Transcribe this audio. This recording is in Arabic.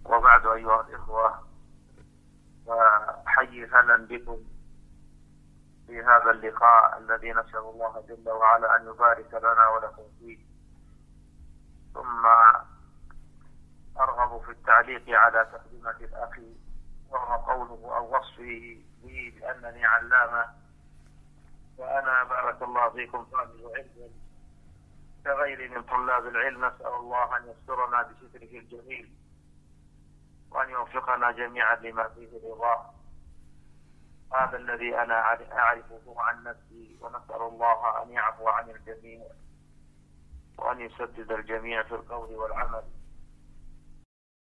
وبعد أيها الإخوة، وحي هلا بكم في هذا اللقاء الذي نسأل الله جل وعلا أن يبارك لنا ولكم فيه. ثم أرغب في التعليق على تقدمة الأخ، وهو قوله أو وصفه لي بأنني علامة، وأنا بارك الله فيكم طالب علم كغيري من طلاب العلم. نسأل الله أن يسترنا بستره الجميل وأن يوفقنا جميعا لما فيه رضاه. هذا الذي أنا أعرفه عن نفسي، ونسأل الله أن يعفو عن الجميع وأن يسدد الجميع في القول والعمل.